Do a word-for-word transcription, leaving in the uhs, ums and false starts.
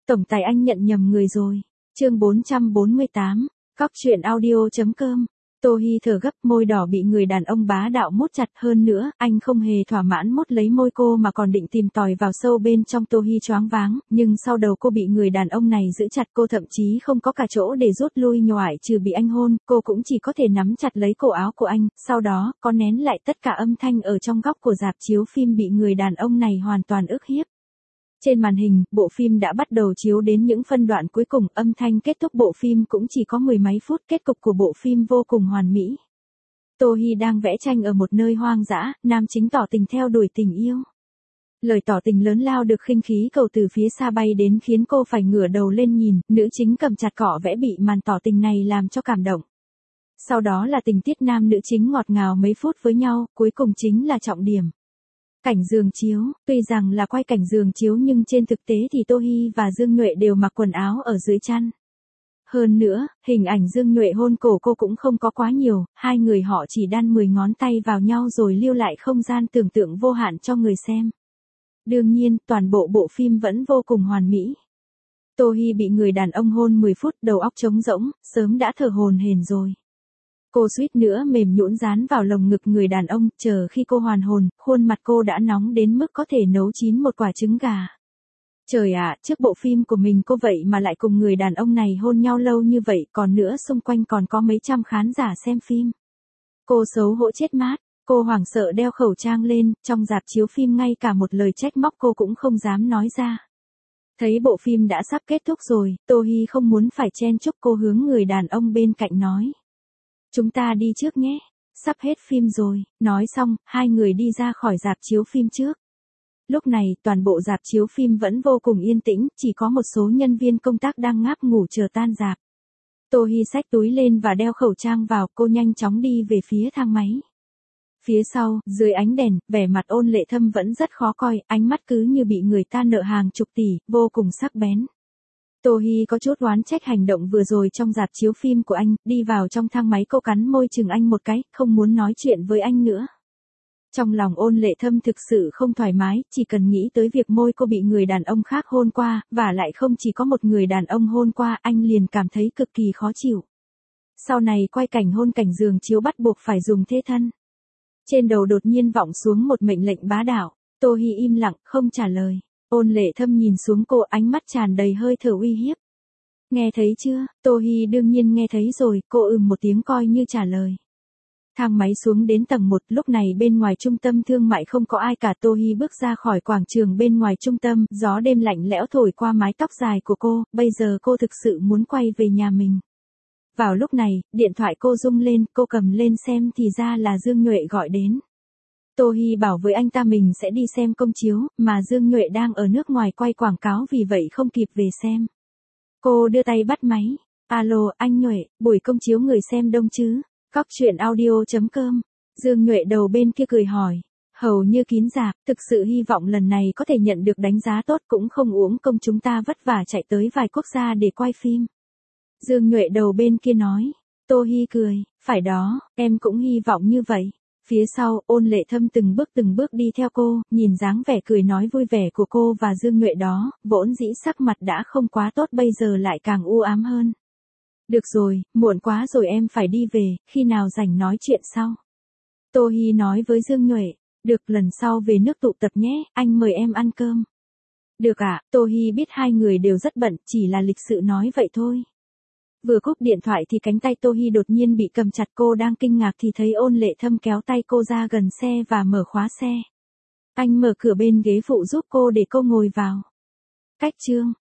Tổng tài anh nhận nhầm người rồi. Chương bốn trăm bốn mươi tám, Cóc truyện audio.com. Tô Hi thở gấp, môi đỏ bị người đàn ông bá đạo mút chặt, hơn nữa, anh không hề thỏa mãn mút lấy môi cô mà còn định tìm tòi vào sâu bên trong. Tô Hi choáng váng, nhưng sau đầu cô bị người đàn ông này giữ chặt, cô thậm chí không có cả chỗ để rút lui ngoại trừ bị anh hôn, cô cũng chỉ có thể nắm chặt lấy cổ áo của anh, sau đó, có nén lại tất cả âm thanh ở trong góc của rạp chiếu phim bị người đàn ông này hoàn toàn ức hiếp. Trên màn hình, bộ phim đã bắt đầu chiếu đến những phân đoạn cuối cùng, âm thanh kết thúc bộ phim cũng chỉ có mười mấy phút, kết cục của bộ phim vô cùng hoàn mỹ. Tô Hi đang vẽ tranh ở một nơi hoang dã, nam chính tỏ tình theo đuổi tình yêu. Lời tỏ tình lớn lao được khinh khí cầu từ phía xa bay đến khiến cô phải ngửa đầu lên nhìn, nữ chính cầm chặt cọ vẽ bị màn tỏ tình này làm cho cảm động. Sau đó là tình tiết nam nữ chính ngọt ngào mấy phút với nhau, cuối cùng chính là trọng điểm. Cảnh giường chiếu, tuy rằng là quay cảnh giường chiếu nhưng trên thực tế thì Tô Hi và Dương Nhuệ đều mặc quần áo ở dưới chăn. Hơn nữa, hình ảnh Dương Nhuệ hôn cổ cô cũng không có quá nhiều, hai người họ chỉ đan mười ngón tay vào nhau rồi lưu lại không gian tưởng tượng vô hạn cho người xem. Đương nhiên, toàn bộ bộ phim vẫn vô cùng hoàn mỹ. Tô Hi bị người đàn ông hôn mười phút, đầu óc trống rỗng, sớm đã thở hổn hển rồi. Cô suýt nữa mềm nhũn dán vào lồng ngực người đàn ông, chờ khi cô hoàn hồn, khuôn mặt cô đã nóng đến mức có thể nấu chín một quả trứng gà. Trời ạ, trước bộ phim của mình cô vậy mà lại cùng người đàn ông này hôn nhau lâu như vậy, còn nữa xung quanh còn có mấy trăm khán giả xem phim. Cô xấu hổ chết mát, cô hoảng sợ đeo khẩu trang lên, trong rạp chiếu phim ngay cả một lời trách móc cô cũng không dám nói ra. Thấy bộ phim đã sắp kết thúc rồi, Tô Hi không muốn phải chen chúc, cô hướng người đàn ông bên cạnh nói. Chúng ta đi trước nhé, sắp hết phim rồi. Nói xong, hai người đi ra khỏi rạp chiếu phim trước. Lúc này, toàn bộ rạp chiếu phim vẫn vô cùng yên tĩnh, chỉ có một số nhân viên công tác đang ngáp ngủ chờ tan rạp. Tô Hi xách túi lên và đeo khẩu trang vào, cô nhanh chóng đi về phía thang máy. Phía sau, dưới ánh đèn, vẻ mặt Ôn Lệ Thâm vẫn rất khó coi, ánh mắt cứ như bị người ta nợ hàng chục tỷ, vô cùng sắc bén. Tô Hi có chút oán trách hành động vừa rồi trong rạp chiếu phim của anh, đi vào trong thang máy cô cắn môi chừng anh một cái, không muốn nói chuyện với anh nữa. Trong lòng Ôn Lệ Thâm thực sự không thoải mái, chỉ cần nghĩ tới việc môi cô bị người đàn ông khác hôn qua, và lại không chỉ có một người đàn ông hôn qua, anh liền cảm thấy cực kỳ khó chịu. Sau này quay cảnh hôn cảnh giường chiếu bắt buộc phải dùng thế thân. Trên đầu đột nhiên vọng xuống một mệnh lệnh bá đạo, Tô Hi im lặng, không trả lời. Ôn Lệ Thâm nhìn xuống cô, ánh mắt tràn đầy hơi thở uy hiếp. Nghe thấy chưa? Tô Hi đương nhiên nghe thấy rồi, cô ừm một tiếng coi như trả lời. Thang máy xuống đến tầng một, lúc này bên ngoài trung tâm thương mại không có ai cả. Tô Hi bước ra khỏi quảng trường bên ngoài trung tâm, gió đêm lạnh lẽo thổi qua mái tóc dài của cô, bây giờ cô thực sự muốn quay về nhà mình. Vào lúc này, điện thoại cô rung lên, cô cầm lên xem thì ra là Dương Nhuệ gọi đến. Tô Hi bảo với anh ta mình sẽ đi xem công chiếu, mà Dương Nhuệ đang ở nước ngoài quay quảng cáo vì vậy không kịp về xem. Cô đưa tay bắt máy. Alo, anh Nhuệ, buổi công chiếu người xem đông chứ? Cóc truyện audio.com. Dương Nhuệ đầu bên kia cười hỏi. Hầu như kín rạp, thực sự hy vọng lần này có thể nhận được đánh giá tốt, cũng không uổng công chúng ta vất vả chạy tới vài quốc gia để quay phim. Dương Nhuệ đầu bên kia nói. Tô Hi cười, phải đó, em cũng hy vọng như vậy. Phía sau, Ôn Lệ Thâm từng bước từng bước đi theo cô, nhìn dáng vẻ cười nói vui vẻ của cô và Dương Nhuệ đó, vốn dĩ sắc mặt đã không quá tốt bây giờ lại càng u ám hơn. Được rồi, muộn quá rồi em phải đi về, khi nào rảnh nói chuyện sau. Tô Hi nói với Dương Nhuệ, được, lần sau về nước tụ tập nhé, anh mời em ăn cơm. Được ạ, à, Tô Hi biết hai người đều rất bận, chỉ là lịch sự nói vậy thôi. Vừa cúp điện thoại thì cánh tay Tô Hi đột nhiên bị cầm chặt, cô đang kinh ngạc thì thấy Ôn Lệ Thâm kéo tay cô ra gần xe và mở khóa xe. Anh mở cửa bên ghế phụ giúp cô để cô ngồi vào. Cách chương